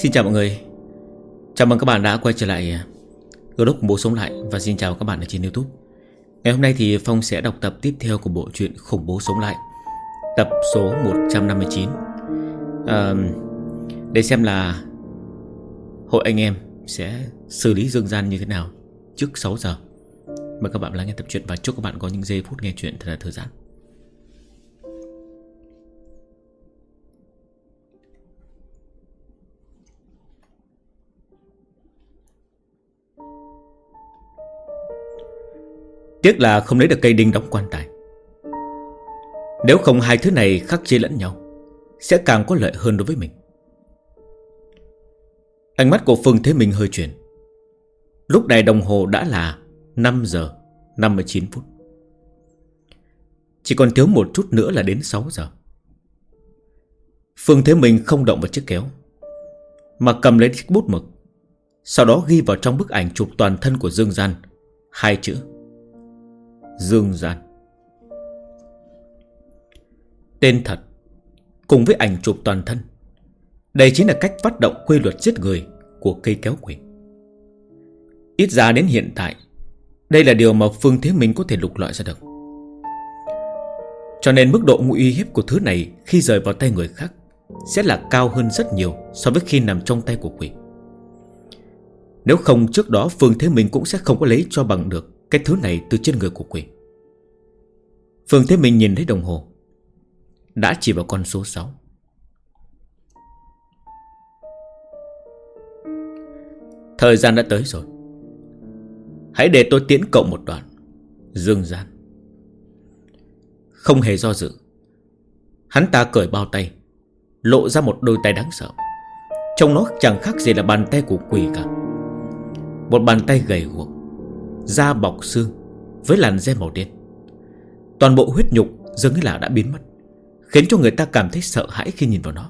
Xin chào mọi người. Chào mừng các bạn đã quay trở lại Group Khủng Bố Sống Lại. Và xin chào các bạn ở trên YouTube. Ngày hôm nay thì Phong sẽ đọc tập tiếp theo của bộ truyện Khủng Bố Sống Lại, tập số 159. Để xem là hội anh em sẽ xử lý Dương Gian như thế nào trước 6 giờ. Mời các bạn lắng nghe tập truyện và chúc các bạn có những giây phút nghe chuyện thật là thư giãn. Tiếc là không lấy được cây đinh đóng quan tài. Nếu không hai thứ này khắc chế lẫn nhau, sẽ càng có lợi hơn đối với mình. Ánh mắt của Phương Thế Minh hơi chuyển. Lúc này đồng hồ đã là 5 giờ 59 phút. Chỉ còn thiếu một chút nữa là đến 6 giờ. Phương Thế Minh không động vào chiếc kéo, mà cầm lấy chiếc bút mực, sau đó ghi vào trong bức ảnh chụp toàn thân của Dương Gian hai chữ: Dương Gian. Tên thật cùng với ảnh chụp toàn thân, đây chính là cách phát động quy luật giết người của cây kéo quỷ. Ít ra đến hiện tại, đây là điều mà Phương Thế Minh có thể lục lọi ra được. Cho nên mức độ uy hiếp của thứ này khi rời vào tay người khác sẽ là cao hơn rất nhiều so với khi nằm trong tay của quỷ. Nếu không trước đó Phương Thế Minh cũng sẽ không có lấy cho bằng được cái thứ này từ trên người của quỷ. Phương Thế Minh nhìn thấy đồng hồ, đã chỉ vào con số 6. Thời gian đã tới rồi. Hãy để tôi tiễn cậu một đoạn, Dương Gian. Không hề do dự, hắn ta cởi bao tay, lộ ra một đôi tay đáng sợ. Trông nó chẳng khác gì là bàn tay của quỷ cả. Một bàn tay gầy guộc, da bọc xương với làn da màu đen. Toàn bộ huyết nhục dường như là đã biến mất, khiến cho người ta cảm thấy sợ hãi khi nhìn vào nó.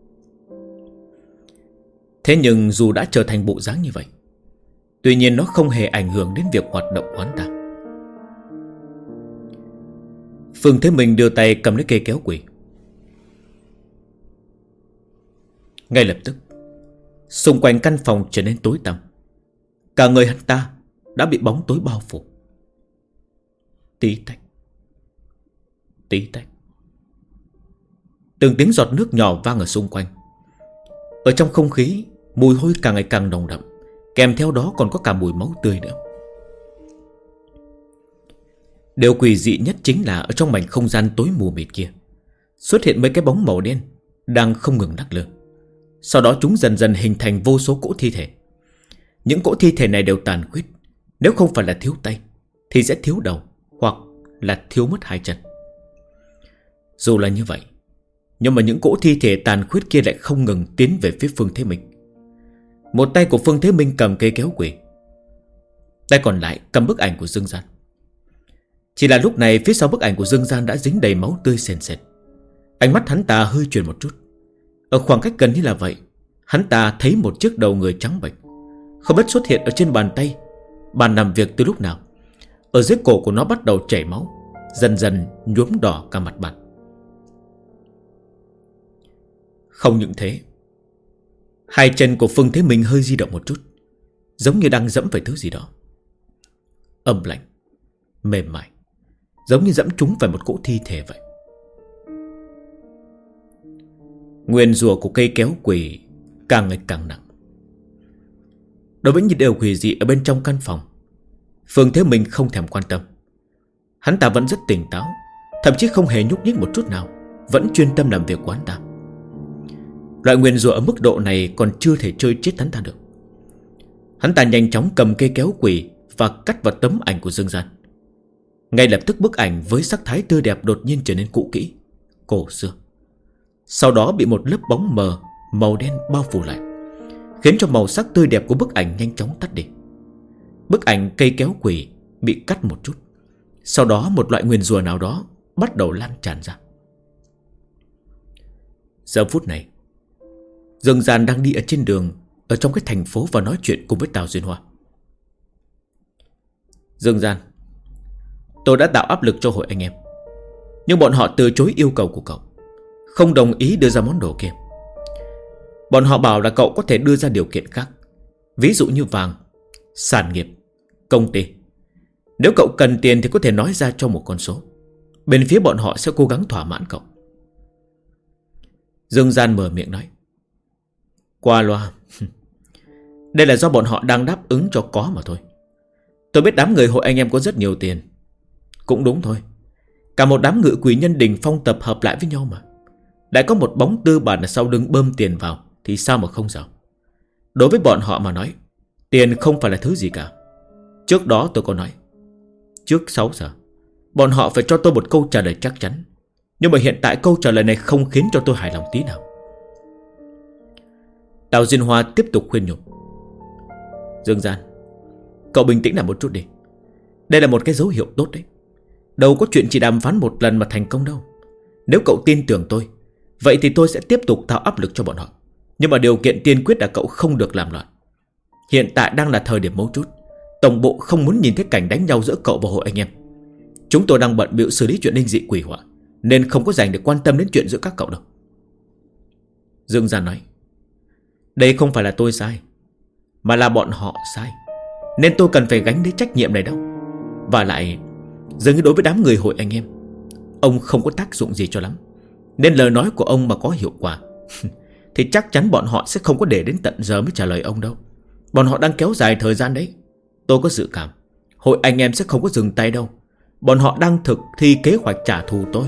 Thế nhưng dù đã trở thành bộ dáng như vậy, tuy nhiên nó không hề ảnh hưởng đến việc hoạt động của hắn ta. Phương Thế Minh đưa tay cầm lấy cây kéo quỷ. Ngay lập tức, xung quanh căn phòng trở nên tối tăm. Cả người hắn ta đã bị bóng tối bao phủ. Tí tách, tí tách. Từng tiếng giọt nước nhỏ vang ở xung quanh. Ở trong không khí, mùi hôi càng ngày càng nồng đậm, kèm theo đó còn có cả mùi máu tươi nữa. Điều quỷ dị nhất chính là ở trong mảnh không gian tối mù mịt kia xuất hiện mấy cái bóng màu đen đang không ngừng lắc lư. Sau đó chúng dần dần hình thành vô số cỗ thi thể. Những cỗ thi thể này đều tàn khuyết. Nếu không phải là thiếu tay thì sẽ thiếu đầu, hoặc là thiếu mất hai chân. Dù là như vậy, nhưng mà những cỗ thi thể tàn khuyết kia lại không ngừng tiến về phía Phương Thế Minh. Một tay của Phương Thế Minh cầm cây kéo quỷ, tay còn lại cầm bức ảnh của Dương Gian. Chỉ là lúc này phía sau bức ảnh của Dương Gian đã dính đầy máu tươi sền sệt. Ánh mắt hắn ta hơi chuyển một chút. Ở khoảng cách gần như là vậy, hắn ta thấy một chiếc đầu người trắng bệch không biết xuất hiện ở trên bàn tay, bàn làm việc từ lúc nào. Ở dưới cổ của nó bắt đầu chảy máu, dần dần nhuốm đỏ cả mặt bàn. Không những thế, hai chân của Phương Thế Minh hơi di động một chút, giống như đang dẫm phải thứ gì đó. Âm lạnh, mềm mại, giống như dẫm trúng phải một cỗ thi thể vậy. Nguyên rủa của cây kéo quỷ càng ngày càng nặng. Đối với những điều quỷ dị ở bên trong căn phòng, Phương Thế Minh không thèm quan tâm. Hắn ta vẫn rất tỉnh táo, thậm chí không hề nhúc nhích một chút nào, vẫn chuyên tâm làm việc của hắn ta. Loại nguyên rủa ở mức độ này còn chưa thể chơi chết hắn ta được. Hắn ta nhanh chóng cầm cây kéo quỷ và cắt vào tấm ảnh của Dương Gian. Ngay lập tức bức ảnh với sắc thái tươi đẹp đột nhiên trở nên cũ kỹ, cổ xưa. Sau đó bị một lớp bóng mờ màu đen bao phủ lại, khiến cho màu sắc tươi đẹp của bức ảnh nhanh chóng tắt đi. Bức ảnh cây kéo quỷ bị cắt một chút, sau đó một loại nguyền rủa nào đó bắt đầu lan tràn ra. Giờ phút này, Dương Gian đang đi ở trên đường, ở trong cái thành phố, và nói chuyện cùng với Tào Duyên Hoa. Dương Gian, tôi đã tạo áp lực cho hội anh em, nhưng bọn họ từ chối yêu cầu của cậu, không đồng ý đưa ra món đồ kia. Bọn họ bảo là cậu có thể đưa ra điều kiện khác, ví dụ như vàng, sản nghiệp, công ty. Nếu cậu cần tiền thì có thể nói ra cho một con số. Bên phía bọn họ sẽ cố gắng thỏa mãn cậu. Dương Gian mở miệng nói: qua loa. Đây là do bọn họ đang đáp ứng cho có mà thôi. Tôi biết đám người hội anh em có rất nhiều tiền. Cũng đúng thôi. Cả một đám ngự quỷ nhân đỉnh phong tập hợp lại với nhau mà. Đã có một bóng tư bản ở sau lưng bơm tiền vào thì sao mà không giàu. Đối với bọn họ mà nói, tiền không phải là thứ gì cả. Trước đó tôi có nói, trước 6 giờ bọn họ phải cho tôi một câu trả lời chắc chắn. Nhưng mà hiện tại câu trả lời này không khiến cho tôi hài lòng tí nào. Tào Diên Hoa tiếp tục khuyên nhủ: Dương Gian, cậu bình tĩnh lại một chút đi. Đây là một cái dấu hiệu tốt đấy. Đâu có chuyện chỉ đàm phán một lần mà thành công đâu. Nếu cậu tin tưởng tôi, vậy thì tôi sẽ tiếp tục tạo áp lực cho bọn họ. Nhưng mà điều kiện tiên quyết là cậu không được làm loạn. Hiện tại đang là thời điểm mấu chốt. Tổng bộ không muốn nhìn thấy cảnh đánh nhau giữa cậu và hội anh em. Chúng tôi đang bận bịu xử lý chuyện linh dị quỷ họa, nên không có dành để quan tâm đến chuyện giữa các cậu đâu. Dương Gian nói: đây không phải là tôi sai, mà là bọn họ sai, nên tôi cần phải gánh lấy trách nhiệm này đâu. Và lại, dường như đối với đám người hội anh em, ông không có tác dụng gì cho lắm. Nên lời nói của ông mà có hiệu quả thì chắc chắn bọn họ sẽ không có để đến tận giờ mới trả lời ông đâu. Bọn họ đang kéo dài thời gian đấy. Tôi có dự cảm hội anh em sẽ không có dừng tay đâu. Bọn họ đang thực thi kế hoạch trả thù tôi.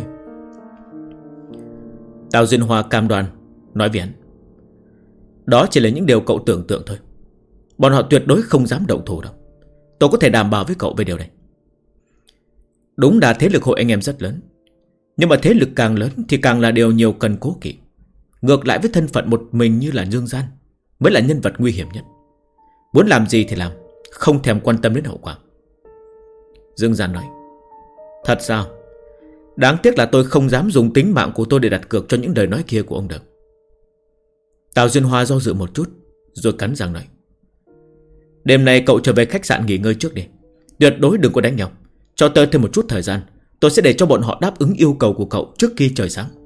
Tào Diên Hoa cam đoan nói với hắn: đó chỉ là những điều cậu tưởng tượng thôi. Bọn họ tuyệt đối không dám động thủ đâu. Tôi có thể đảm bảo với cậu về điều này. Đúng là thế lực hội anh em rất lớn, nhưng mà thế lực càng lớn thì càng là điều nhiều cần cố kỵ. Ngược lại với thân phận một mình như là Dương Gian mới là nhân vật nguy hiểm nhất. Muốn làm gì thì làm, không thèm quan tâm đến hậu quả. Dương Gian nói: thật sao? Đáng tiếc là tôi không dám dùng tính mạng của tôi để đặt cược cho những lời nói kia của ông được. Tào Diên Hoa do dự một chút rồi cắn răng nói: đêm nay cậu trở về khách sạn nghỉ ngơi trước đi. Tuyệt đối đừng có đánh nhau. Cho tôi thêm một chút thời gian. Tôi sẽ để cho bọn họ đáp ứng yêu cầu của cậu trước khi trời sáng.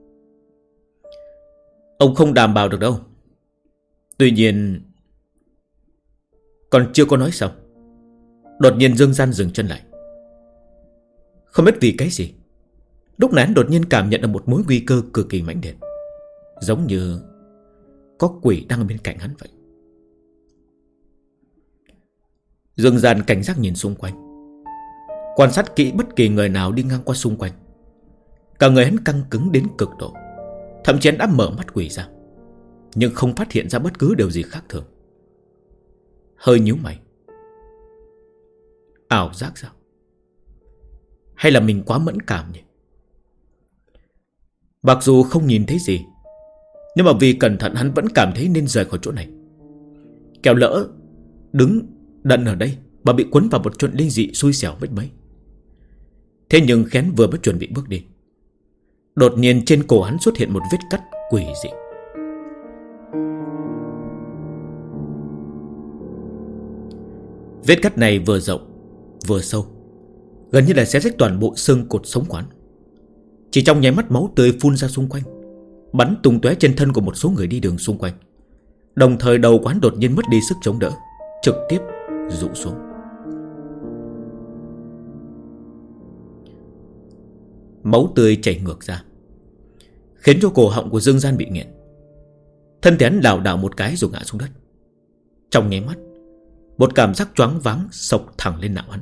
Ông không đảm bảo được đâu. Tuy nhiên... Còn chưa có nói xong, đột nhiên Dương Gian dừng chân lại. Không biết vì cái gì, lúc này hắn đột nhiên cảm nhận được một mối nguy cơ cực kỳ mãnh liệt, giống như có quỷ đang ở bên cạnh hắn vậy. Dương Gian cảnh giác nhìn xung quanh, quan sát kỹ bất kỳ người nào đi ngang qua xung quanh. Cả người hắn căng cứng đến cực độ, thậm chí hắn đã mở mắt quỷ ra, nhưng không phát hiện ra bất cứ điều gì khác thường. Hơi nhíu mày. Ảo giác sao? Hay là mình quá mẫn cảm nhỉ? Mặc dù không nhìn thấy gì, nhưng mà vì cẩn thận hắn vẫn cảm thấy nên rời khỏi chỗ này. Kẻo lỡ đứng đần ở đây mà bị cuốn vào một chuyện linh dị xui xẻo mất mấy. Thế nhưng Khén vừa mới chuẩn bị bước đi, đột nhiên trên cổ hắn xuất hiện một vết cắt quỷ dị. Vết cắt này vừa rộng vừa sâu, gần như là xé rách toàn bộ xương cột sống quán. Chỉ trong nháy mắt máu tươi phun ra xung quanh, bắn tung tóe trên thân của một số người đi đường xung quanh. Đồng thời đầu quán đột nhiên mất đi sức chống đỡ, trực tiếp rũ xuống. Máu tươi chảy ngược ra, khiến cho cổ họng của Dương Gian bị nghẹn. Thân thể hắn lảo đảo một cái rồi ngã xuống đất. Trong nháy mắt, một cảm giác choáng váng sộc thẳng lên não hắn.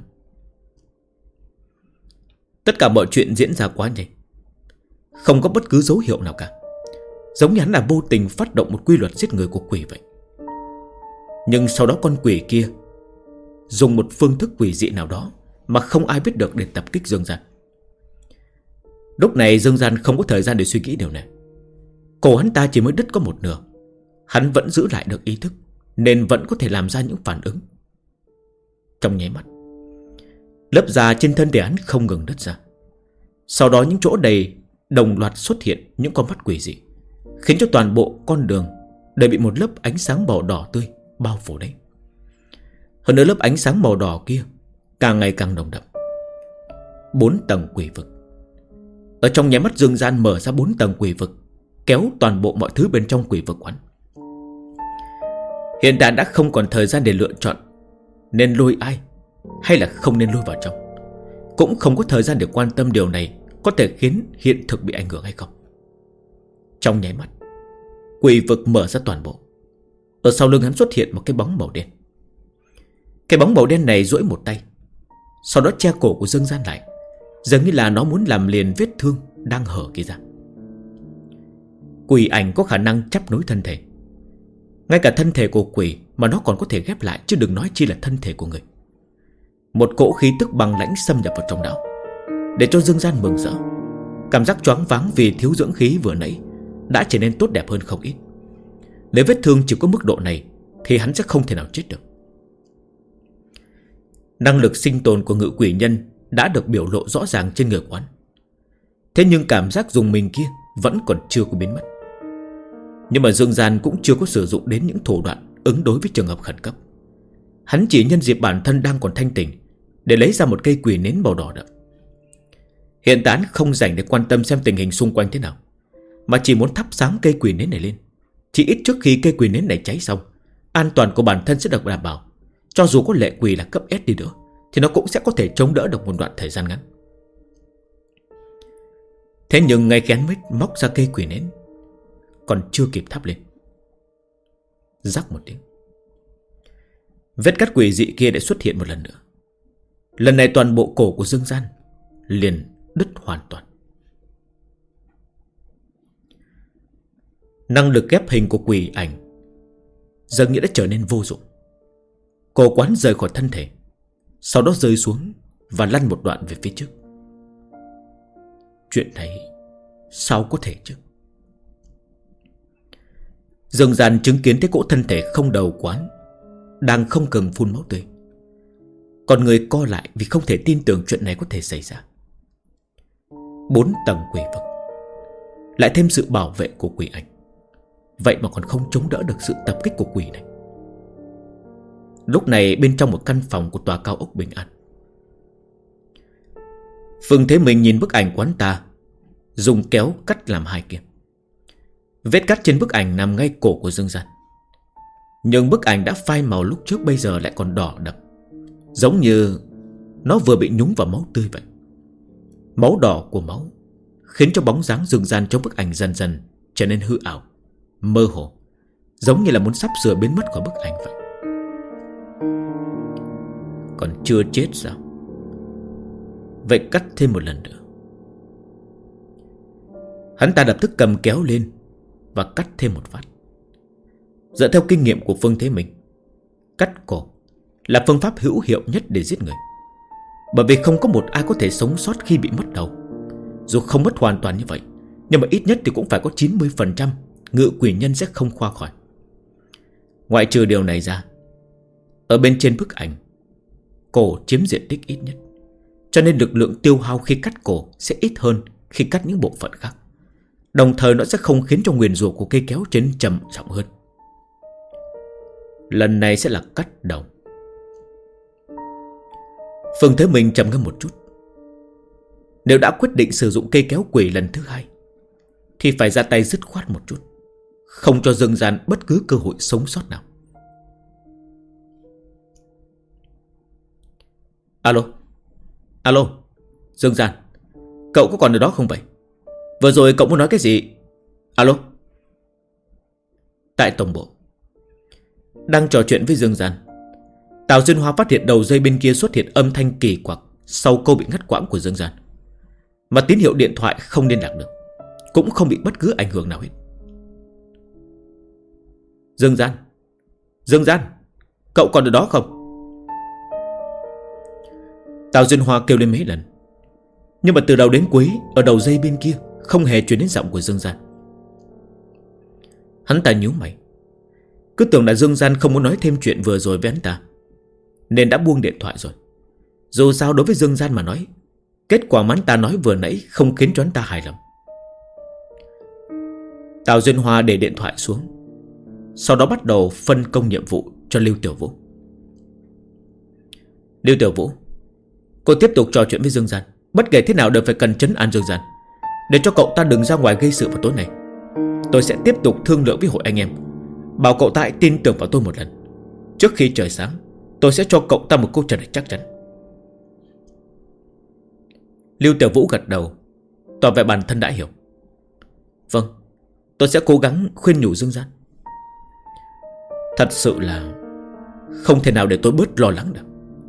Tất cả mọi chuyện diễn ra quá nhanh, không có bất cứ dấu hiệu nào cả, giống như hắn là vô tình phát động một quy luật giết người của quỷ vậy. Nhưng sau đó con quỷ kia dùng một phương thức quỷ dị nào đó mà không ai biết được để tập kích Dương Gian. Lúc này Dương Gian không có thời gian để suy nghĩ điều này. Cổ hắn ta chỉ mới đứt có một nửa, hắn vẫn giữ lại được ý thức, nên vẫn có thể làm ra những phản ứng. Trong nháy mắt, lớp da trên thân thể hắn không ngừng đứt ra. Sau đó những chỗ đầy đồng loạt xuất hiện những con mắt quỷ dị, khiến cho toàn bộ con đường đều bị một lớp ánh sáng màu đỏ tươi bao phủ đấy. Hơn nữa lớp ánh sáng màu đỏ kia càng ngày càng nồng đậm. 4 tầng quỷ vực. Ở trong nháy mắt Dương Gian mở ra 4 tầng quỷ vực, kéo toàn bộ mọi thứ bên trong quỷ vực quán, Hiện tại đã không còn thời gian để lựa chọn nên lôi ai hay là không nên lôi vào trong. Cũng không có thời gian để quan tâm điều này có thể khiến hiện thực bị ảnh hưởng hay không. Trong nháy mắt, quỷ vực mở ra toàn bộ. Ở sau lưng hắn xuất hiện một cái bóng màu đen. Cái bóng màu đen này duỗi một tay, sau đó che cổ của Dương Gian lại, dường như là nó muốn làm liền vết thương đang hở kia ra. Quỷ ảnh có khả năng chắp nối thân thể. Ngay cả thân thể của quỷ mà nó còn có thể ghép lại, chứ đừng nói chi là thân thể của người. Một cỗ khí tức băng lãnh xâm nhập vào trong não, để cho Dương Gian mừng rỡ. Cảm giác choáng váng vì thiếu dưỡng khí vừa nãy đã trở nên tốt đẹp hơn không ít. Nếu vết thương chỉ có mức độ này thì hắn sẽ không thể nào chết được. Năng lực sinh tồn của ngự quỷ nhân đã được biểu lộ rõ ràng trên người quán. Thế nhưng cảm giác dùng mình kia vẫn còn chưa có biến mất. Nhưng mà Dương Gian cũng chưa có sử dụng đến những thủ đoạn ứng đối với trường hợp khẩn cấp. Hắn chỉ nhân dịp bản thân đang còn thanh tỉnh để lấy ra một cây quỷ nến màu đỏ đậm. Hiện tại không rảnh để quan tâm xem tình hình xung quanh thế nào, mà chỉ muốn thắp sáng cây quỷ nến này lên. Chỉ ít trước khi cây quỷ nến này cháy xong, an toàn của bản thân sẽ được đảm bảo. Cho dù có lệ quỷ là cấp S đi nữa thì nó cũng sẽ có thể chống đỡ được một đoạn thời gian ngắn. Thế nhưng ngay khi hắn mới móc ra cây quỷ nến, còn chưa kịp thắp lên, rắc một tiếng, vết cắt quỷ dị kia đã xuất hiện một lần nữa. Lần này toàn bộ cổ của Dương Gian liền đứt hoàn toàn. Năng lực ghép hình của quỷ ảnh dường như đã trở nên vô dụng. Cổ quán rời khỏi thân thể, sau đó rơi xuống và lăn một đoạn về phía trước. Chuyện này sao có thể chứ? Dương Gian chứng kiến thấy cỗ thân thể không đầu quán đang không ngừng phun máu tươi. Còn người co lại vì không thể tin tưởng chuyện này có thể xảy ra. 4 tầng quỷ vực, lại thêm sự bảo vệ của quỷ ảnh, vậy mà còn không chống đỡ được sự tập kích của quỷ này. Lúc này bên trong một căn phòng của tòa cao ốc Bình An, Phương Thế Minh nhìn bức ảnh quán ta, dùng kéo cắt làm hai kia. Vết cắt trên bức ảnh nằm ngay cổ của Dương Gian. Nhưng bức ảnh đã phai màu lúc trước bây giờ lại còn đỏ đậm, giống như nó vừa bị nhúng vào máu tươi vậy. Máu đỏ của máu khiến cho bóng dáng Dương Gian trong bức ảnh dần dần trở nên hư ảo, mơ hồ, giống như là muốn sắp sửa biến mất khỏi bức ảnh vậy. Còn chưa chết sao? Vậy cắt thêm một lần nữa. Hắn ta lập tức cầm kéo lên và cắt thêm một phát. Dựa theo kinh nghiệm của Phương Thế Minh, cắt cổ là phương pháp hữu hiệu nhất để giết người. Bởi vì không có một ai có thể sống sót khi bị mất đầu. Dù không mất hoàn toàn như vậy, nhưng mà ít nhất thì cũng phải có 90% ngự quỷ nhân sẽ không qua khỏi. Ngoại trừ điều này ra, ở bên trên bức ảnh, cổ chiếm diện tích ít nhất, cho nên lực lượng tiêu hao khi cắt cổ sẽ ít hơn khi cắt những bộ phận khác. Đồng thời nó sẽ không khiến cho nguyền rủa của cây kéo trở nên trầm trọng hơn. Lần này sẽ là cắt đầu. Phương Thế Minh trầm ngâm một chút. Nếu đã quyết định sử dụng cây kéo quỷ lần thứ hai thì phải ra tay dứt khoát một chút, không cho Dương Gian bất cứ cơ hội sống sót nào. Alo, alo, Dương Gian, cậu có còn ở đó không vậy? Vừa rồi cậu muốn nói cái gì? Alo. Tại tổng bộ, đang trò chuyện với Dương Gian, Tào Xuyên Hoa phát hiện đầu dây bên kia xuất hiện âm thanh kỳ quặc sau câu bị ngắt quãng của Dương Gian, mà tín hiệu điện thoại không liên lạc được, cũng không bị bất cứ ảnh hưởng nào hết. Dương Gian, Dương Gian, cậu còn ở đó không? Tào Xuyên Hoa kêu lên mấy lần, nhưng mà từ đầu đến cuối ở đầu dây bên kia không hề truyền đến giọng của Dương Gian. Hắn ta nhíu mày, cứ tưởng là Dương Gian không muốn nói thêm chuyện vừa rồi với hắn ta, nên đã buông điện thoại rồi. Dù sao đối với Dương Gian mà nói, kết quả mà hắn ta nói vừa nãy không khiến cho hắn ta hài lòng. Tào Duyên Hoa để điện thoại xuống, sau đó bắt đầu phân công nhiệm vụ cho Lưu Tiểu Vũ. Lưu Tiểu Vũ, cô tiếp tục trò chuyện với Dương Gian, bất kể thế nào đều phải cần trấn an Dương Gian, để cho cậu ta đừng ra ngoài gây sự vào tối nay. Tôi sẽ tiếp tục thương lượng với hội anh em, Bảo cậu ta hãy tin tưởng vào tôi một lần. Trước khi trời sáng tôi sẽ cho cậu ta một câu trả lời chắc chắn. Lưu Tiểu Vũ gật đầu, tỏ vẻ bản thân đã hiểu. Vâng, tôi sẽ cố gắng khuyên nhủ Dương Gian. Thật sự là không thể nào để tôi bớt lo lắng được.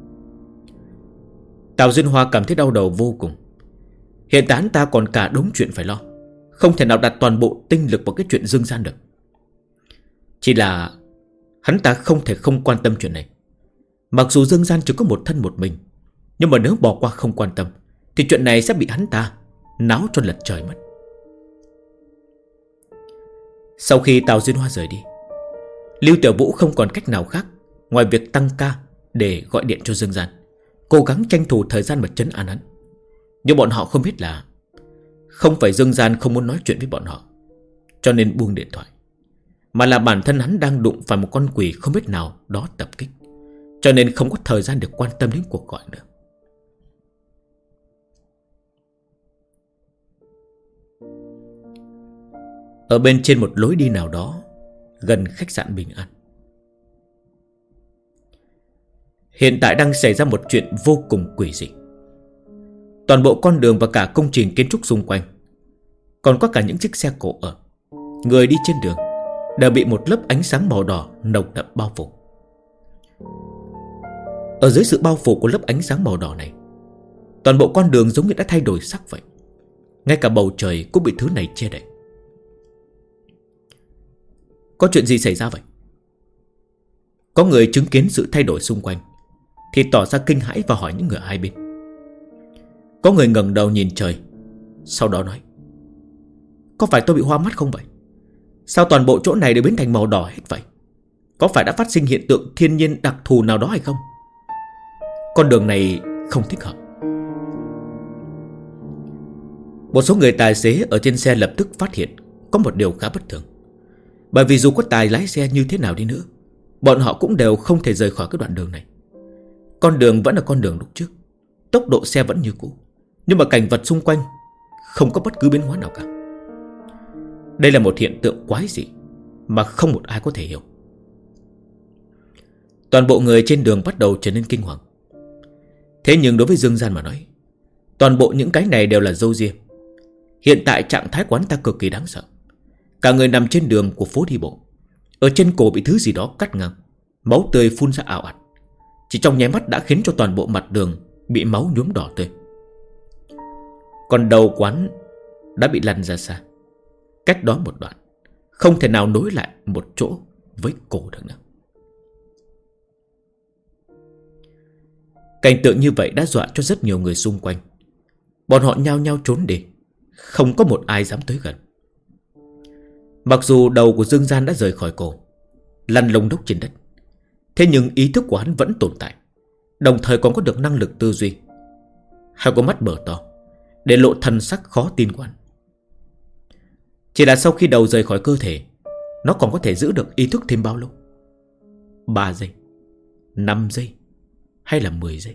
Tào Duyên Hoa cảm thấy đau đầu vô cùng. Hiện tại hắn ta còn cả đống chuyện phải lo, không thể nào đặt toàn bộ tinh lực vào cái chuyện Dương Gian được. Chỉ là hắn ta không thể không quan tâm chuyện này. Mặc dù Dương Gian chỉ có một thân một mình, nhưng mà nếu bỏ qua không quan tâm thì chuyện này sẽ bị hắn ta náo cho lật trời mất. Sau khi Tào Duyên Hoa rời đi, Lưu Tiểu Vũ không còn cách nào khác ngoài việc tăng ca để gọi điện cho Dương Gian, cố gắng tranh thủ thời gian mà trấn an hắn. Nhưng bọn họ không biết là không phải Dương Gian không muốn nói chuyện với bọn họ cho nên buông điện thoại, mà là bản thân hắn đang đụng phải một con quỷ không biết nào đó tập kích, cho nên không có thời gian để quan tâm đến cuộc gọi nữa. Ở bên trên một lối đi nào đó gần khách sạn Bình An, hiện tại đang xảy ra một chuyện vô cùng quỷ dị. Toàn bộ con đường và cả công trình kiến trúc xung quanh, còn có cả những chiếc xe cộ ở, người đi trên đường đều bị một lớp ánh sáng màu đỏ nồng đậm bao phủ. Ở dưới sự bao phủ của lớp ánh sáng màu đỏ này, toàn bộ con đường giống như đã thay đổi sắc vậy. Ngay cả bầu trời cũng bị thứ này che đậy. Có chuyện gì xảy ra vậy? Có người chứng kiến sự thay đổi xung quanh thì tỏ ra kinh hãi và hỏi những người hai bên. Có người ngẩng đầu nhìn trời, sau đó nói: có phải tôi bị hoa mắt không vậy? Sao toàn bộ chỗ này đều biến thành màu đỏ hết vậy? Có phải đã phát sinh hiện tượng thiên nhiên đặc thù nào đó hay không? Con đường này không thích hợp. Một số người tài xế ở trên xe lập tức phát hiện có một điều khá bất thường. Bởi vì dù có tài lái xe như thế nào đi nữa, bọn họ cũng đều không thể rời khỏi cái đoạn đường này. Con đường vẫn là con đường lúc trước, tốc độ xe vẫn như cũ, nhưng mà cảnh vật xung quanh không có bất cứ biến hóa nào cả. Đây là một hiện tượng quái dị mà không một ai có thể hiểu. Toàn bộ người trên đường bắt đầu trở nên kinh hoàng. Thế nhưng đối với Dương Gian mà nói, toàn bộ những cái này đều là râu ria. Hiện tại trạng thái của hắn ta cực kỳ đáng sợ. Cả người nằm trên đường của phố đi bộ, ở trên cổ bị thứ gì đó cắt ngang, máu tươi phun ra ào ạt. Chỉ trong nháy mắt đã khiến cho toàn bộ mặt đường bị máu nhuốm đỏ tươi. Còn đầu quán đã bị lăn ra xa, cách đó một đoạn, không thể nào nối lại một chỗ với cổ được nữa. Cảnh tượng như vậy đã dọa cho rất nhiều người xung quanh. Bọn họ nhao nhao trốn đi, không có một ai dám tới gần. Mặc dù đầu của Dương Gian đã rời khỏi cổ, lăn lông đốc trên đất, thế nhưng ý thức của hắn vẫn tồn tại, đồng thời còn có được năng lực tư duy. Hai con mắt mở to để lộ thần sắc khó tin của hắn. Chỉ là sau khi đầu rời khỏi cơ thể, nó còn có thể giữ được ý thức thêm bao lâu? 3 giây, 5 giây hay là 10 giây?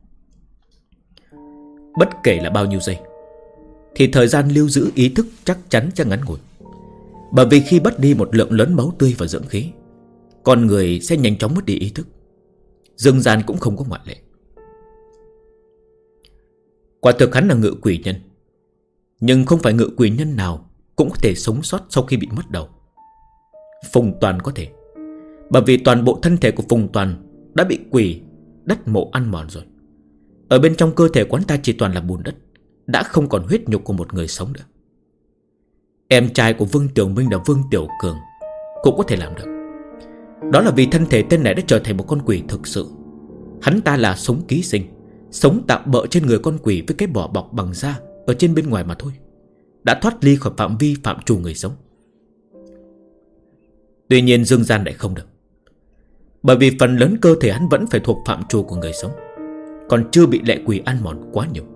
Bất kể là bao nhiêu giây thì thời gian lưu giữ ý thức chắc chắn sẽ ngắn ngủi. Bởi vì khi mất đi một lượng lớn máu tươi và dưỡng khí, con người sẽ nhanh chóng mất đi ý thức. Dương Gian cũng không có ngoại lệ. Quả thực hắn là ngự quỷ nhân, nhưng không phải ngự quỷ nhân nào cũng có thể sống sót sau khi bị mất đầu. Phùng Toàn có thể, bởi vì toàn bộ thân thể của Phùng Toàn đã bị quỷ đất mộ ăn mòn rồi. Ở bên trong cơ thể quán ta chỉ toàn là bùn đất, đã không còn huyết nhục của một người sống nữa. Em trai của Vương Tiểu Minh là Vương Tiểu Cường cũng có thể làm được. Đó là vì thân thể tên này đã trở thành một con quỷ thực sự. Hắn ta là sống ký sinh, sống tạm bợ trên người con quỷ với cái vỏ bọc bằng da ở trên bên ngoài mà thôi, đã thoát ly khỏi phạm vi phạm trù người sống. Tuy nhiên Dương Gian lại không được, bởi vì phần lớn cơ thể hắn vẫn phải thuộc phạm trù của người sống, còn chưa bị lệ quỷ ăn mòn quá nhiều.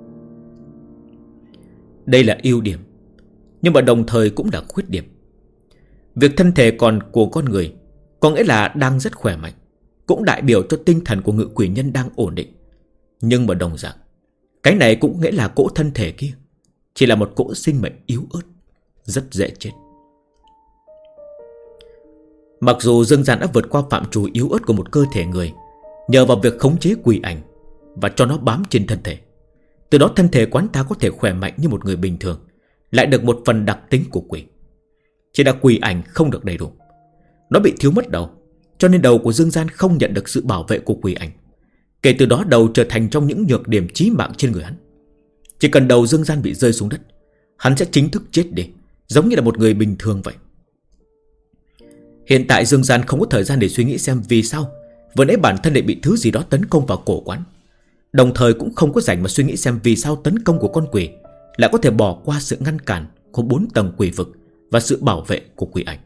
Đây là ưu điểm, nhưng mà đồng thời cũng là khuyết điểm. Việc thân thể còn của con người có nghĩa là đang rất khỏe mạnh, cũng đại biểu cho tinh thần của ngự quỷ nhân đang ổn định. Nhưng mà đồng dạng, cái này cũng nghĩa là cỗ thân thể kia chỉ là một cỗ sinh mệnh yếu ớt, rất dễ chết. Mặc dù Dương Gian đã vượt qua phạm trù yếu ớt của một cơ thể người nhờ vào việc khống chế quỷ ảnh và cho nó bám trên thân thể, từ đó thân thể quán ta có thể khỏe mạnh như một người bình thường, lại được một phần đặc tính của quỷ. Chỉ là quỷ ảnh không được đầy đủ. Nó bị thiếu mất đầu, cho nên đầu của Dương Gian không nhận được sự bảo vệ của quỷ ảnh. Kể từ đó đầu trở thành trong những nhược điểm chí mạng trên người hắn. Chỉ cần đầu Dương Gian bị rơi xuống đất, hắn sẽ chính thức chết đi, giống như là một người bình thường vậy. Hiện tại Dương Gian không có thời gian để suy nghĩ xem vì sao vừa nãy bản thân lại bị thứ gì đó tấn công vào cổ quán. Đồng thời cũng không có rảnh mà suy nghĩ xem vì sao tấn công của con quỷ lại có thể bỏ qua sự ngăn cản của 4 tầng quỷ vực và sự bảo vệ của quỷ ảnh.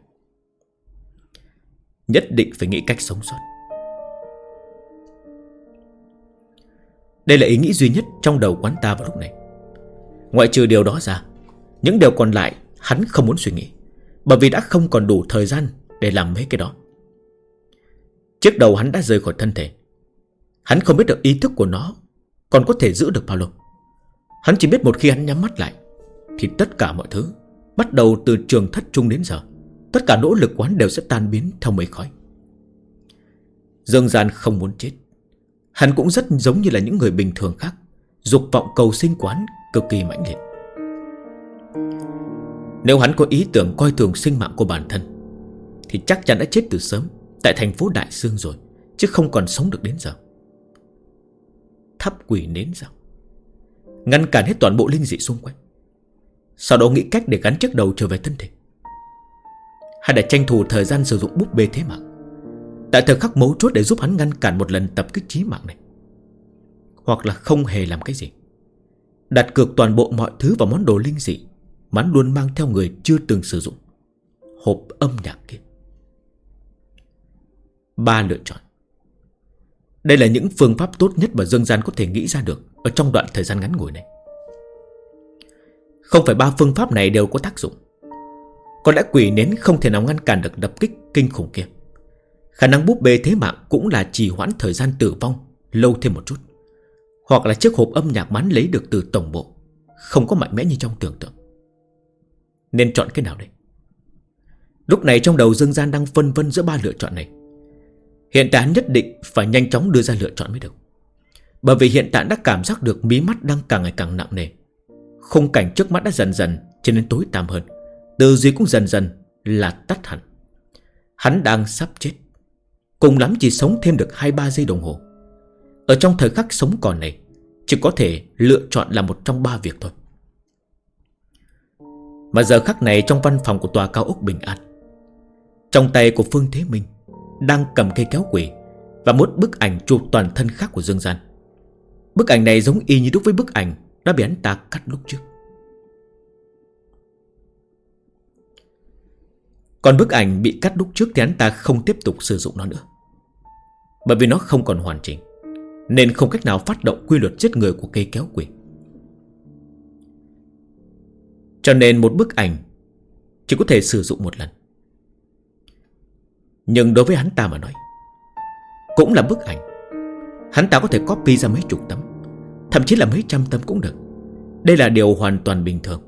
Nhất định phải nghĩ cách sống sót. Đây là ý nghĩ duy nhất trong đầu quán ta vào lúc này. Ngoại trừ điều đó ra, những điều còn lại hắn không muốn suy nghĩ, bởi vì đã không còn đủ thời gian để làm mấy cái đó. Chiếc đầu hắn đã rời khỏi thân thể. Hắn không biết được ý thức của nó còn có thể giữ được bao lâu. Hắn chỉ biết một khi hắn nhắm mắt lại thì tất cả mọi thứ, bắt đầu từ trường thất trung đến giờ, tất cả nỗ lực của hắn đều sẽ tan biến theo mây khói. Dương Gian không muốn chết. Hắn cũng rất giống như là những người bình thường khác, dục vọng cầu sinh của hắn cực kỳ mãnh liệt. Nếu hắn có ý tưởng coi thường sinh mạng của bản thân thì chắc chắn đã chết từ sớm tại thành phố Đại Sương rồi, chứ không còn sống được đến giờ. Thắp quỷ nến sao? Ngăn cản hết toàn bộ linh dị xung quanh, sau đó nghĩ cách để gắn chiếc đầu trở về thân thể. Hay đã tranh thủ thời gian sử dụng búp bê thế mạng tại thời khắc mấu chốt để giúp hắn ngăn cản một lần tập kích chí mạng này. Hoặc là không hề làm cái gì, đặt cược toàn bộ mọi thứ vào món đồ linh dị mà hắn luôn mang theo người chưa từng sử dụng, hộp âm nhạc kia. 3 lựa chọn. Đây là những phương pháp tốt nhất mà Dương Gian có thể nghĩ ra được ở trong đoạn thời gian ngắn ngủi này. Không phải 3 phương pháp này đều có tác dụng. Có lẽ quỷ nến không thể nào ngăn cản được đập kích kinh khủng kia. Khả năng búp bê thế mạng cũng là trì hoãn thời gian tử vong lâu thêm một chút. Hoặc là chiếc hộp âm nhạc bán lấy được từ tổng bộ không có mạnh mẽ như trong tưởng tượng. Nên chọn cái nào đây? Lúc này trong đầu Dương Gian đang phân vân giữa 3 lựa chọn này. Hiện tại hắn nhất định phải nhanh chóng đưa ra lựa chọn mới được. Bởi vì hiện tại đã cảm giác được mí mắt đang càng ngày càng nặng nề. Khung cảnh trước mắt đã dần dần trở nên tối tăm hơn. Tư duy cũng dần dần là tắt hẳn. Hắn đang sắp chết, cùng lắm chỉ sống thêm được 2-3 giây đồng hồ. Ở trong thời khắc sống còn này, chỉ có thể lựa chọn là một trong 3 việc thôi. Mà giờ khắc này trong văn phòng của tòa cao ốc Bình An, trong tay của Phương Thế Minh đang cầm cây kéo quỷ và một bức ảnh chụp toàn thân khác của Dương Gian. Bức ảnh này giống y như đúc với bức ảnh đã bị hắn ta cắt lúc trước. Còn bức ảnh bị cắt lúc trước thì hắn ta không tiếp tục sử dụng nó nữa, bởi vì nó không còn hoàn chỉnh, nên không cách nào phát động quy luật giết người của cây kéo quỷ. Cho nên một bức ảnh chỉ có thể sử dụng một lần. Nhưng đối với hắn ta mà nói, cũng là bức ảnh. Hắn ta có thể copy ra mấy chục tấm, thậm chí là mấy trăm tấm cũng được. Đây là điều hoàn toàn bình thường.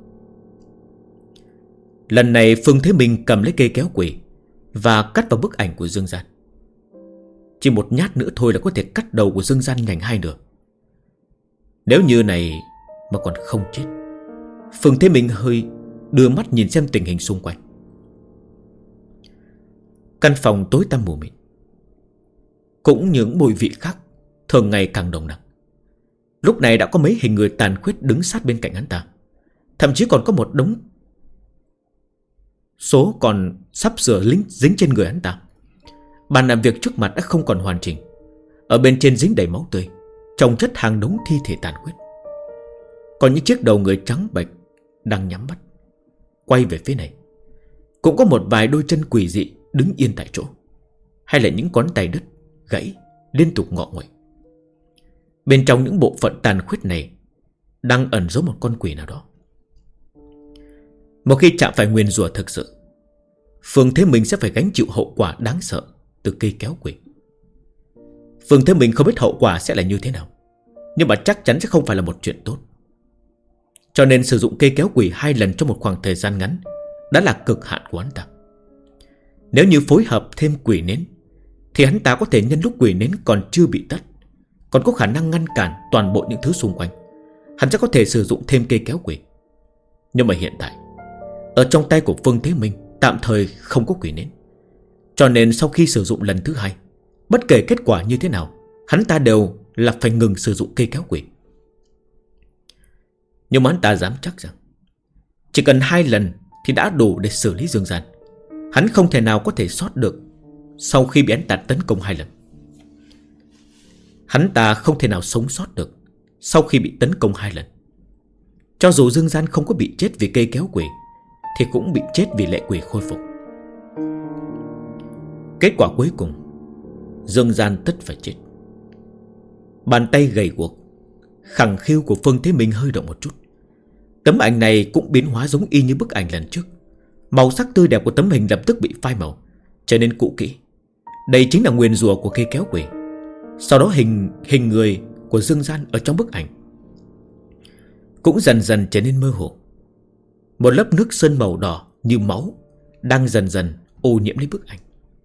Lần này Phương Thế Minh cầm lấy cây kéo quỷ và cắt vào bức ảnh của Dương Gian. Chỉ một nhát nữa thôi là có thể cắt đầu của Dương Gian nhành 2 nửa. Nếu như này mà còn không chết, Phương Thế Minh hơi đưa mắt nhìn xem tình hình xung quanh. Căn phòng tối tăm mù mịt, cũng những mùi vị khác thường ngày càng nồng nặc. Lúc này đã có mấy hình người tàn khuyết đứng sát bên cạnh hắn ta. Thậm chí còn có một đống số còn sắp sửa dính trên người hắn ta. Bàn làm việc trước mặt đã không còn hoàn chỉnh. Ở bên trên dính đầy máu tươi, chồng chất hàng đống thi thể tàn khuyết. Còn những chiếc đầu người trắng bệch đang nhắm mắt quay về phía này. Cũng có một vài đôi chân quỷ dị đứng yên tại chỗ, hay là những ngón tay đứt, gãy liên tục ngọ nguậy. Bên trong những bộ phận tàn khuyết này đang ẩn giấu một con quỷ nào đó. Một khi chạm phải nguyền rủa thực sự, Phương Thế Minh sẽ phải gánh chịu hậu quả đáng sợ từ cây kéo quỷ. Phương Thế Minh không biết hậu quả sẽ là như thế nào, nhưng mà chắc chắn sẽ không phải là một chuyện tốt. Cho nên sử dụng cây kéo quỷ 2 lần trong một khoảng thời gian ngắn đã là cực hạn của hắn ta. Nếu như phối hợp thêm quỷ nến thì hắn ta có thể nhân lúc quỷ nến còn chưa bị tắt, còn có khả năng ngăn cản toàn bộ những thứ xung quanh, hắn sẽ có thể sử dụng thêm cây kéo quỷ. Nhưng mà hiện tại ở trong tay của Phương Thế Minh tạm thời không có quỷ nến, cho nên sau khi sử dụng lần thứ hai, bất kể kết quả như thế nào, hắn ta đều là phải ngừng sử dụng cây kéo quỷ. Nhưng mà hắn ta dám chắc rằng chỉ cần 2 lần thì đã đủ để xử lý Dương Gian. Hắn không thể nào có thể sót được sau khi bị hắn ta tấn công 2 lần. Hắn ta không thể nào sống sót được sau khi bị tấn công 2 lần. Cho dù Dương Gian không có bị chết vì cây kéo quỷ thì cũng bị chết vì lệ quỷ khôi phục. Kết quả cuối cùng, Dương Gian tất phải chết. Bàn tay gầy guộc khẳng khiu của Phương Thế Minh hơi động một chút. Tấm ảnh này cũng biến hóa giống y như bức ảnh lần trước. Màu sắc tươi đẹp của tấm hình lập tức bị phai màu, trở nên cũ kỹ. Đây chính là nguyền rủa của cây kéo quỷ. Sau đó hình người của Dương Gian ở trong bức ảnh cũng dần dần trở nên mơ hồ. Một lớp nước sơn màu đỏ như máu đang dần dần ô nhiễm lấy bức ảnh.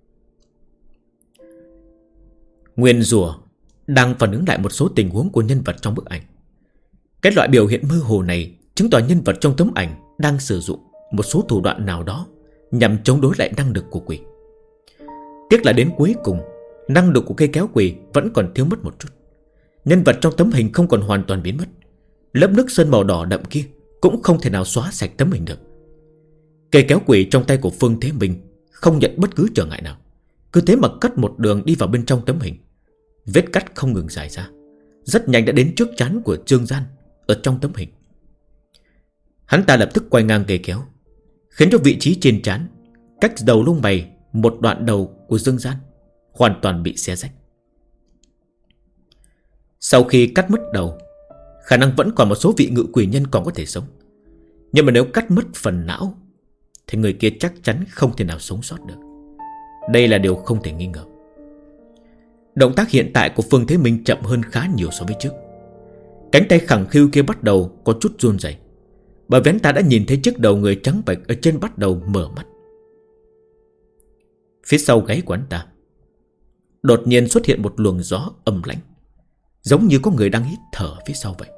Nguyền rủa đang phản ứng lại một số tình huống của nhân vật trong bức ảnh. Cái loại biểu hiện mơ hồ này chứng tỏ nhân vật trong tấm ảnh đang sử dụng một số thủ đoạn nào đó nhằm chống đối lại năng lực của quỷ. Tiếc là đến cuối cùng, năng lực của cây kéo quỷ vẫn còn thiếu mất một chút. Nhân vật trong tấm hình không còn hoàn toàn biến mất. Lớp nước sơn màu đỏ đậm kia cũng không thể nào xóa sạch tấm hình được. Cây kéo quỷ trong tay của Phương Thế Minh không nhận bất cứ trở ngại nào, cứ thế mà cắt một đường đi vào bên trong tấm hình. Vết cắt không ngừng dài ra, rất nhanh đã đến trước trán của Dương Gian ở trong tấm hình. Hắn ta lập tức quay ngang cây kéo, khiến cho vị trí trên trán, cách đầu lông mày một đoạn đầu của Dương Gian hoàn toàn bị xé rách. Sau khi cắt mất đầu, khả năng vẫn còn một số vị ngự quỷ nhân còn có thể sống. Nhưng mà nếu cắt mất phần não thì người kia chắc chắn không thể nào sống sót được. Đây là điều không thể nghi ngờ. Động tác hiện tại của Phương Thế Minh chậm hơn khá nhiều so với trước. Cánh tay khẳng khiu kia bắt đầu có chút run rẩy, bởi vì hắn ta đã nhìn thấy chiếc đầu người trắng bệch ở trên bắt đầu mở mắt. Phía sau gáy của hắn ta đột nhiên xuất hiện một luồng gió âm lãnh, giống như có người đang hít thở phía sau vậy.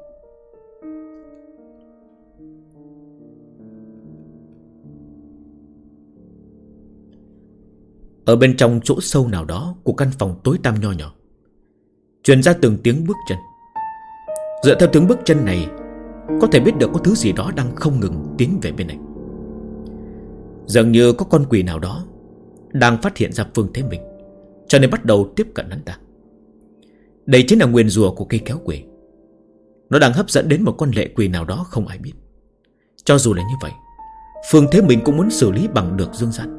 Ở bên trong chỗ sâu nào đó của căn phòng tối tăm nho nhỏ truyền ra từng tiếng bước chân. Dựa theo tiếng bước chân này, có thể biết được có thứ gì đó đang không ngừng tiến về bên này. Dường như có con quỷ nào đó đang phát hiện ra Phương Thế Minh, cho nên bắt đầu tiếp cận hắn ta. Đây chính là nguyền rủa của cây kéo quỷ. Nó đang hấp dẫn đến một con lệ quỷ nào đó không ai biết. Cho dù là như vậy, Phương Thế Minh cũng muốn xử lý bằng được Dương Gian.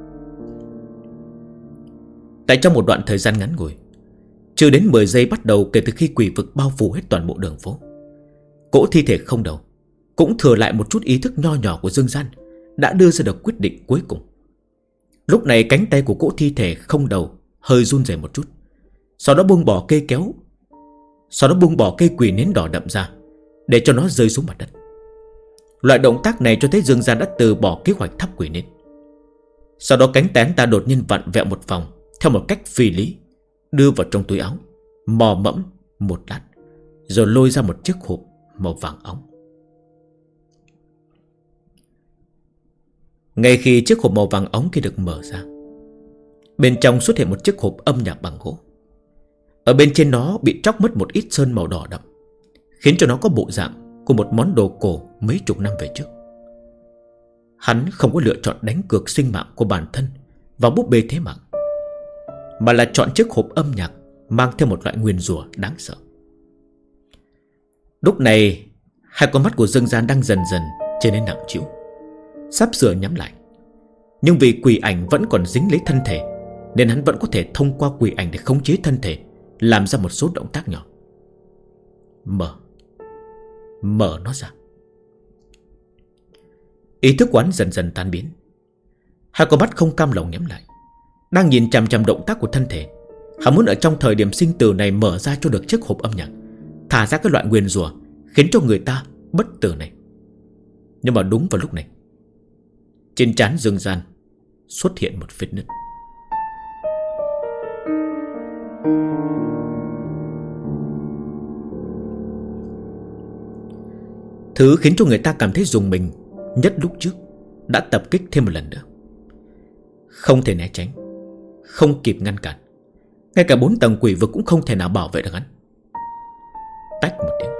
Tại trong một đoạn thời gian ngắn ngủi, chưa đến 10 giây bắt đầu kể từ khi quỷ vực bao phủ hết toàn bộ đường phố, cỗ thi thể không đầu cũng thừa lại một chút ý thức nho nhỏ của Dương Gian đã đưa ra được quyết định cuối cùng. Lúc này cánh tay của cỗ thi thể không đầu hơi run rẩy một chút, sau đó buông bỏ cây quỷ nến đỏ đậm ra để cho nó rơi xuống mặt đất. Loại động tác này cho thấy Dương Gian đã từ bỏ kế hoạch thắp quỷ nến. Sau đó cánh tay ta đột nhiên vặn vẹo một vòng theo một cách phi lý, đưa vào trong túi áo, mò mẫm một lát, rồi lôi ra một chiếc hộp màu vàng óng. Ngay khi chiếc hộp màu vàng óng kia được mở ra, bên trong xuất hiện một chiếc hộp âm nhạc bằng gỗ. Ở bên trên nó bị tróc mất một ít sơn màu đỏ đậm, khiến cho nó có bộ dạng của một món đồ cổ mấy chục năm về trước. Hắn không có lựa chọn đánh cược sinh mạng của bản thân vào búp bê thế mạng, mà là chọn chiếc hộp âm nhạc mang theo một loại nguyền rủa đáng sợ. Lúc này, hai con mắt của Dương Gian đang dần dần trở nên nặng trĩu, sắp sửa nhắm lại. Nhưng vì quỷ ảnh vẫn còn dính lấy thân thể, nên hắn vẫn có thể thông qua quỷ ảnh để khống chế thân thể, làm ra một số động tác nhỏ. Mở nó ra. Ý thức quán dần dần tan biến. Hai con mắt không cam lòng nhắm lại, đang nhìn chằm chằm động tác của thân thể. Hắn muốn ở trong thời điểm sinh tử này mở ra cho được chiếc hộp âm nhạc, thả ra cái loại nguyền rủa khiến cho người ta bất tử này. Nhưng mà đúng vào lúc này, trên trán Dương Gian xuất hiện một vết nứt. Thứ khiến cho người ta cảm thấy rùng mình nhất lúc trước đã tập kích thêm một lần nữa. Không thể né tránh, không kịp ngăn cản. Ngay cả 4 tầng quỷ vực cũng không thể nào bảo vệ được hắn. Tách một tiếng,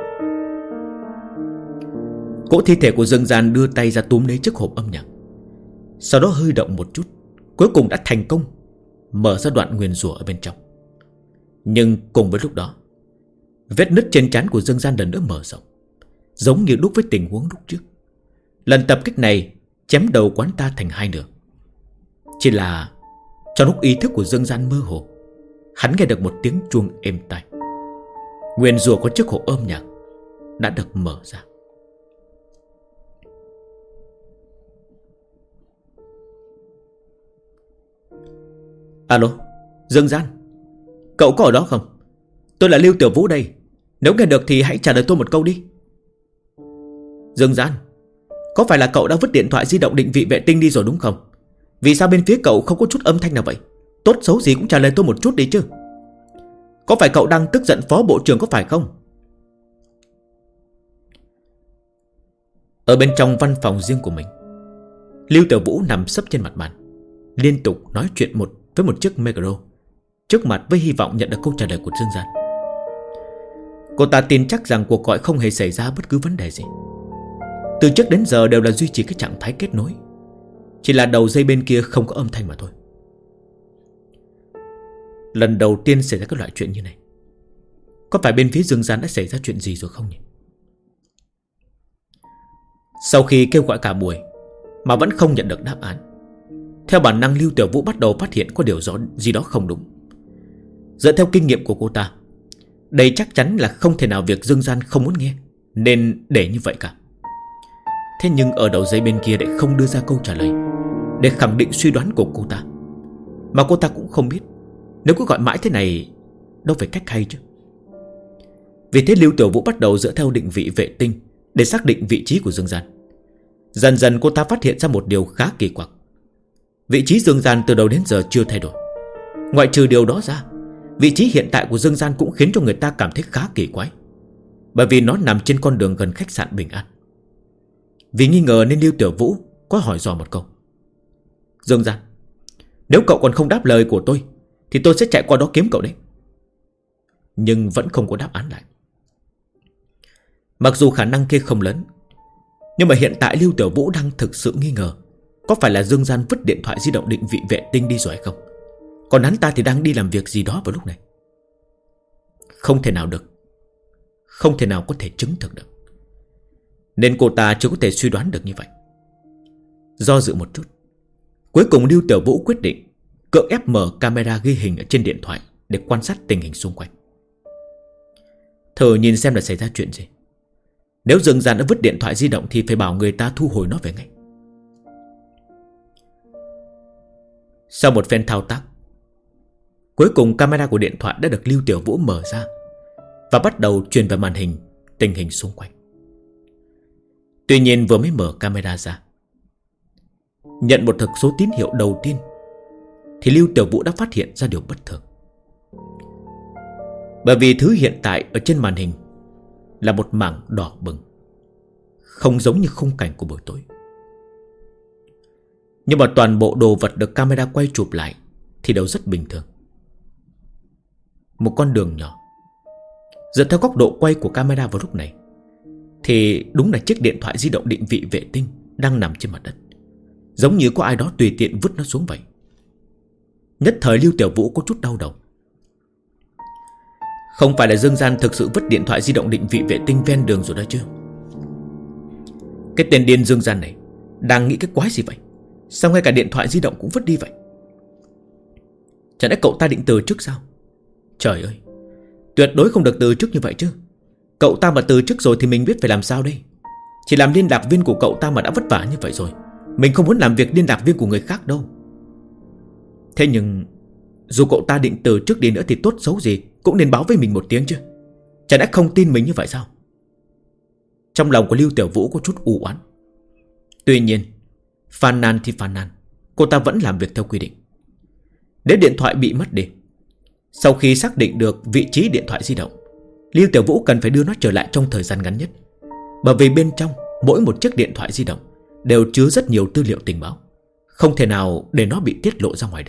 cỗ thi thể của Dương Gian đưa tay ra túm lấy chiếc hộp âm nhạc. Sau đó hơi động một chút, cuối cùng đã thành công mở ra đoạn nguyền rủa ở bên trong. Nhưng cùng với lúc đó, vết nứt trên trán của Dương Gian lần nữa mở rộng, giống như đúc với tình huống lúc trước. Lần tập kích này chém đầu quán ta thành 2 nửa. Chỉ là trong lúc ý thức của Dương Gian mơ hồ, hắn nghe được một tiếng chuông êm tai. Nguyền rủa của chiếc hộp âm nhạc đã được mở ra. Alo, Dương Gian, cậu có ở đó không? Tôi là Lưu Tiểu Vũ đây. Nếu nghe được thì hãy trả lời tôi một câu đi. Dương Gian, có phải là cậu đã vứt điện thoại di động định vị vệ tinh đi rồi đúng không? Vì sao bên phía cậu không có chút âm thanh nào vậy? Tốt xấu gì cũng trả lời tôi một chút đi chứ. Có phải cậu đang tức giận phó bộ trưởng có phải không? Ở bên trong văn phòng riêng của mình, Lưu Tiểu Vũ nằm sấp trên mặt bàn, liên tục nói chuyện với một chiếc micro trước mặt với hy vọng nhận được câu trả lời của Dương Gian. Cô ta tin chắc rằng cuộc gọi không hề xảy ra bất cứ vấn đề gì. Từ trước đến giờ đều là duy trì cái trạng thái kết nối, chỉ là đầu dây bên kia không có âm thanh mà thôi. Lần đầu tiên xảy ra các loại chuyện như này, có phải bên phía Dương Gian đã xảy ra chuyện gì rồi không nhỉ? Sau khi kêu gọi cả buổi mà vẫn không nhận được đáp án, theo bản năng Lưu Tiểu Vũ bắt đầu phát hiện có điều gì đó không đúng. Dựa theo kinh nghiệm của cô ta, đây chắc chắn là không thể nào việc Dương Gian không muốn nghe nên để như vậy cả. Thế nhưng ở đầu dây bên kia lại không đưa ra câu trả lời để khẳng định suy đoán của cô ta. Mà cô ta cũng không biết nếu cứ gọi mãi thế này đâu phải cách hay chứ. Vì thế Lưu Tiểu Vũ bắt đầu dựa theo định vị vệ tinh để xác định vị trí của Dương Gian. Dần dần cô ta phát hiện ra một điều khá kỳ quặc. Vị trí Dương Gian từ đầu đến giờ chưa thay đổi. Ngoại trừ điều đó ra, vị trí hiện tại của Dương Gian cũng khiến cho người ta cảm thấy khá kỳ quái, bởi vì nó nằm trên con đường gần khách sạn Bình An. Vì nghi ngờ nên Lưu Tiểu Vũ có hỏi dò một câu: Dương Gian, nếu cậu còn không đáp lời của tôi thì tôi sẽ chạy qua đó kiếm cậu đấy. Nhưng vẫn không có đáp án lại. Mặc dù khả năng kia không lớn, nhưng mà hiện tại Lưu Tiểu Vũ đang thực sự nghi ngờ có phải là Dương Gian vứt điện thoại di động định vị vệ tinh đi rồi hay không. Còn hắn ta thì đang đi làm việc gì đó vào lúc này. Không thể nào được, không thể nào có thể chứng thực được, nên cô ta chưa có thể suy đoán được như vậy. Do dự một chút, cuối cùng Lưu Tiểu Vũ quyết định cưỡng ép mở camera ghi hình ở trên điện thoại để quan sát tình hình xung quanh. Thử nhìn xem là xảy ra chuyện gì. Nếu Dương Gian đã vứt điện thoại di động thì phải bảo người ta thu hồi nó về ngay. Sau một phen thao tác, cuối cùng camera của điện thoại đã được Lưu Tiểu Vũ mở ra và bắt đầu truyền vào màn hình tình hình xung quanh. Tuy nhiên vừa mới mở camera ra, nhận một thực số tín hiệu đầu tiên, thì Lưu Tiểu Vũ đã phát hiện ra điều bất thường. Bởi vì thứ hiện tại ở trên màn hình là một mảng đỏ bừng, không giống như khung cảnh của buổi tối. Nhưng mà toàn bộ đồ vật được camera quay chụp lại thì đều rất bình thường. Một con đường nhỏ. Dựa theo góc độ quay của camera vào lúc này thì đúng là chiếc điện thoại di động định vị vệ tinh đang nằm trên mặt đất, giống như có ai đó tùy tiện vứt nó xuống vậy. Nhất thời Lưu Tiểu Vũ có chút đau đầu. Không phải là Dương Gian thực sự vứt điện thoại di động định vị vệ tinh ven đường rồi đó chứ? Cái tên điên Dương Gian này đang nghĩ cái quái gì vậy? Sao ngay cả điện thoại di động cũng vứt đi vậy? Chẳng lẽ cậu ta định từ chức sao? Trời ơi, tuyệt đối không được từ chức như vậy chứ. Cậu ta mà từ chức rồi thì mình biết phải làm sao đây. Chỉ làm liên lạc viên của cậu ta mà đã vất vả như vậy rồi, mình không muốn làm việc liên lạc viên của người khác đâu. Thế nhưng dù cậu ta định từ chức đi nữa thì tốt xấu gì cũng nên báo với mình một tiếng chứ. Chẳng lẽ không tin mình như vậy sao? Trong lòng của Lưu Tiểu Vũ có chút u oán. Tuy nhiên phàn nàn thì phàn nàn, cô ta vẫn làm việc theo quy định. Nếu điện thoại bị mất đi, Sau khi xác định được vị trí điện thoại di động, Lưu Tiểu Vũ cần phải đưa nó trở lại trong thời gian ngắn nhất, bởi vì bên trong mỗi một chiếc điện thoại di động đều chứa rất nhiều tư liệu tình báo, không thể nào để nó bị tiết lộ ra ngoài được.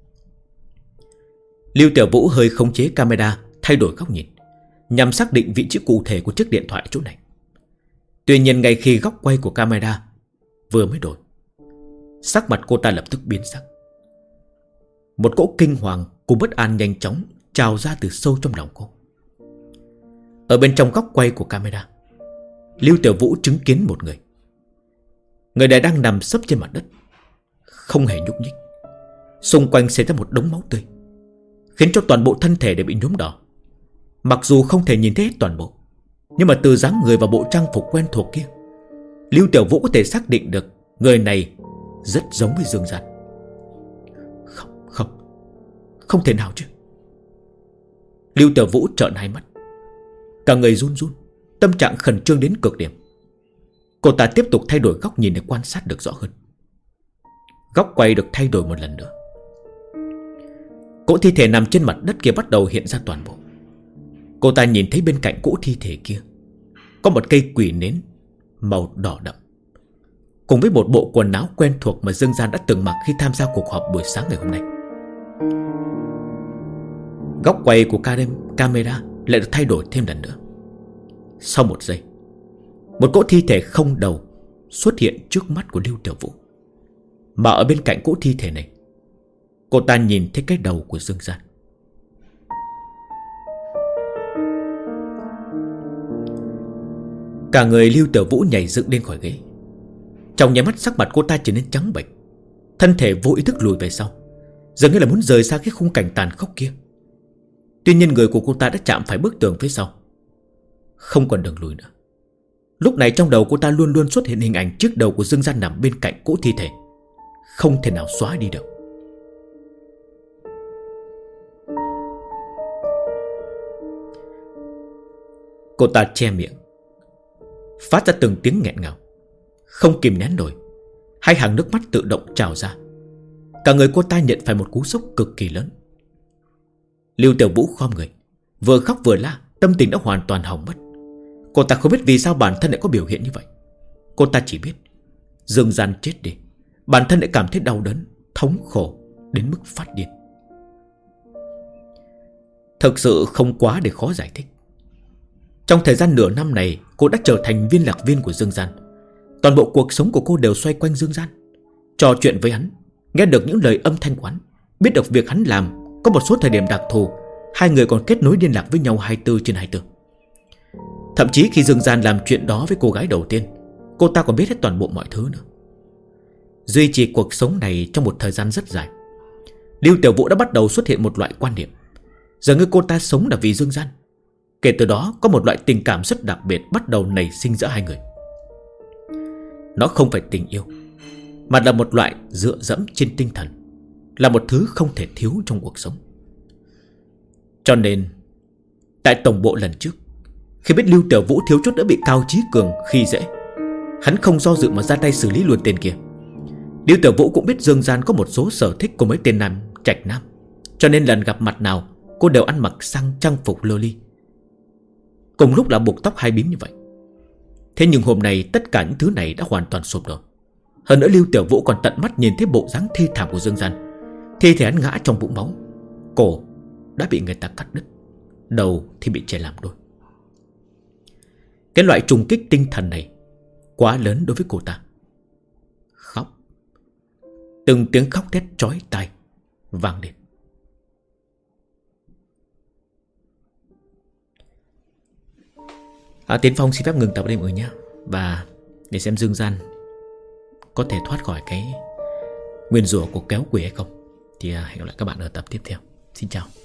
Lưu Tiểu Vũ hơi khống chế camera, thay đổi góc nhìn, nhằm xác định vị trí cụ thể của chiếc điện thoại ở chỗ này. Tuy nhiên ngay khi góc quay của camera vừa mới đổi, sắc mặt cô ta lập tức biến sắc. Một cỗ kinh hoàng cùng bất an nhanh chóng trào ra từ sâu trong lòng cô. Ở bên trong góc quay của camera, Lưu Tiểu Vũ chứng kiến một người. Người này đang nằm sấp trên mặt đất, không hề nhúc nhích. Xung quanh xảy ra một đống máu tươi, khiến cho toàn bộ thân thể đều bị nhuốm đỏ. Mặc dù không thể nhìn thấy hết toàn bộ, nhưng mà từ dáng người và bộ trang phục quen thuộc kia, Lưu Tiểu Vũ có thể xác định được người này rất giống với Dương Gian. Không thể nào chứ. Lưu Tiểu Vũ trợn hai mắt, cả người run run, tâm trạng khẩn trương đến cực điểm. Cô ta tiếp tục thay đổi góc nhìn để quan sát được rõ hơn. Góc quay được thay đổi một lần nữa. Cỗ thi thể nằm trên mặt đất kia bắt đầu hiện ra toàn bộ. Cô ta nhìn thấy bên cạnh cỗ thi thể kia có một cây quỷ nến màu đỏ đậm, cùng với một bộ quần áo quen thuộc mà Dương Gian đã từng mặc khi tham gia cuộc họp buổi sáng ngày hôm nay. Góc quay của camera lại được thay đổi thêm lần nữa. Sau một giây, một cỗ thi thể không đầu xuất hiện trước mắt của Lưu Tiểu Vũ. Mà ở bên cạnh cỗ thi thể này, cô ta nhìn thấy cái đầu của Dương Gian. Cả người Lưu Tiểu Vũ nhảy dựng lên khỏi ghế. Trong nháy mắt sắc mặt cô ta trở nên trắng bệch, thân thể vô ý thức lùi về sau, dường như là muốn rời xa cái khung cảnh tàn khốc kia. Tuy nhiên người của cô ta đã chạm phải bức tường phía sau, không còn đường lùi nữa. Lúc này trong đầu cô ta luôn luôn xuất hiện hình ảnh chiếc đầu của Dương Gian nằm bên cạnh cỗ thi thể, không thể nào xóa đi được. Cô ta che miệng, phát ra từng tiếng nghẹn ngào, không kìm nén nổi. Hai hàng nước mắt tự động trào ra. Cả người cô ta nhận phải một cú sốc cực kỳ lớn. Lưu Tiểu Vũ khom người, vừa khóc vừa la, tâm tình đã hoàn toàn hỏng mất. Cô ta không biết vì sao bản thân lại có biểu hiện như vậy. Cô ta chỉ biết Dương Gian chết đi, bản thân lại cảm thấy đau đớn, thống khổ đến mức phát điên. Thực sự không quá để khó giải thích. Trong thời gian nửa năm này, cô đã trở thành viên lạc viên của Dương Gian. Toàn bộ cuộc sống của cô đều xoay quanh Dương Gian. Trò chuyện với hắn, nghe được những lời âm thanh quán, biết được việc hắn làm. Có một số thời điểm đặc thù, hai người còn kết nối liên lạc với nhau 24/24. Thậm chí khi Dương Gian làm chuyện đó với cô gái đầu tiên, cô ta còn biết hết toàn bộ mọi thứ nữa. Duy trì cuộc sống này trong một thời gian rất dài, Lưu Tiểu Vũ đã bắt đầu xuất hiện một loại quan điểm, dường như cô ta sống là vì Dương Gian. Kể từ đó có một loại tình cảm rất đặc biệt bắt đầu nảy sinh giữa hai người. Nó không phải tình yêu, mà là một loại dựa dẫm trên tinh thần, là một thứ không thể thiếu trong cuộc sống. Cho nên tại tổng bộ lần trước, khi biết Lưu Tiểu Vũ thiếu chút đã bị Cao Chí Cường khi dễ, hắn không do dự mà ra tay xử lý luôn tên kia. Lưu Tiểu Vũ cũng biết Dương Gian có một số sở thích của mấy tên nam trạch nam, cho nên lần gặp mặt nào cô đều ăn mặc sang trang phục lơ ly, cùng lúc là buộc tóc hai bím như vậy. Thế nhưng hôm nay tất cả những thứ này đã hoàn toàn sụp đổ. Hơn nữa Lưu Tiểu Vũ còn tận mắt nhìn thấy bộ dáng thi thảm của Dương Gian. Thi thể hắn ngã trong vũng máu, cổ đã bị người ta cắt đứt, đầu thì bị chẻ làm đôi. Cái loại trùng kích tinh thần này quá lớn đối với cô ta. Khóc, từng tiếng khóc thét chói tai vang lên. Tiến Phong xin phép ngừng tập ở đây mọi người nhé. Và để xem Dương Gian có thể thoát khỏi cái nguyên rủa của kéo quỷ hay không, thì hẹn gặp lại các bạn ở tập tiếp theo. Xin chào.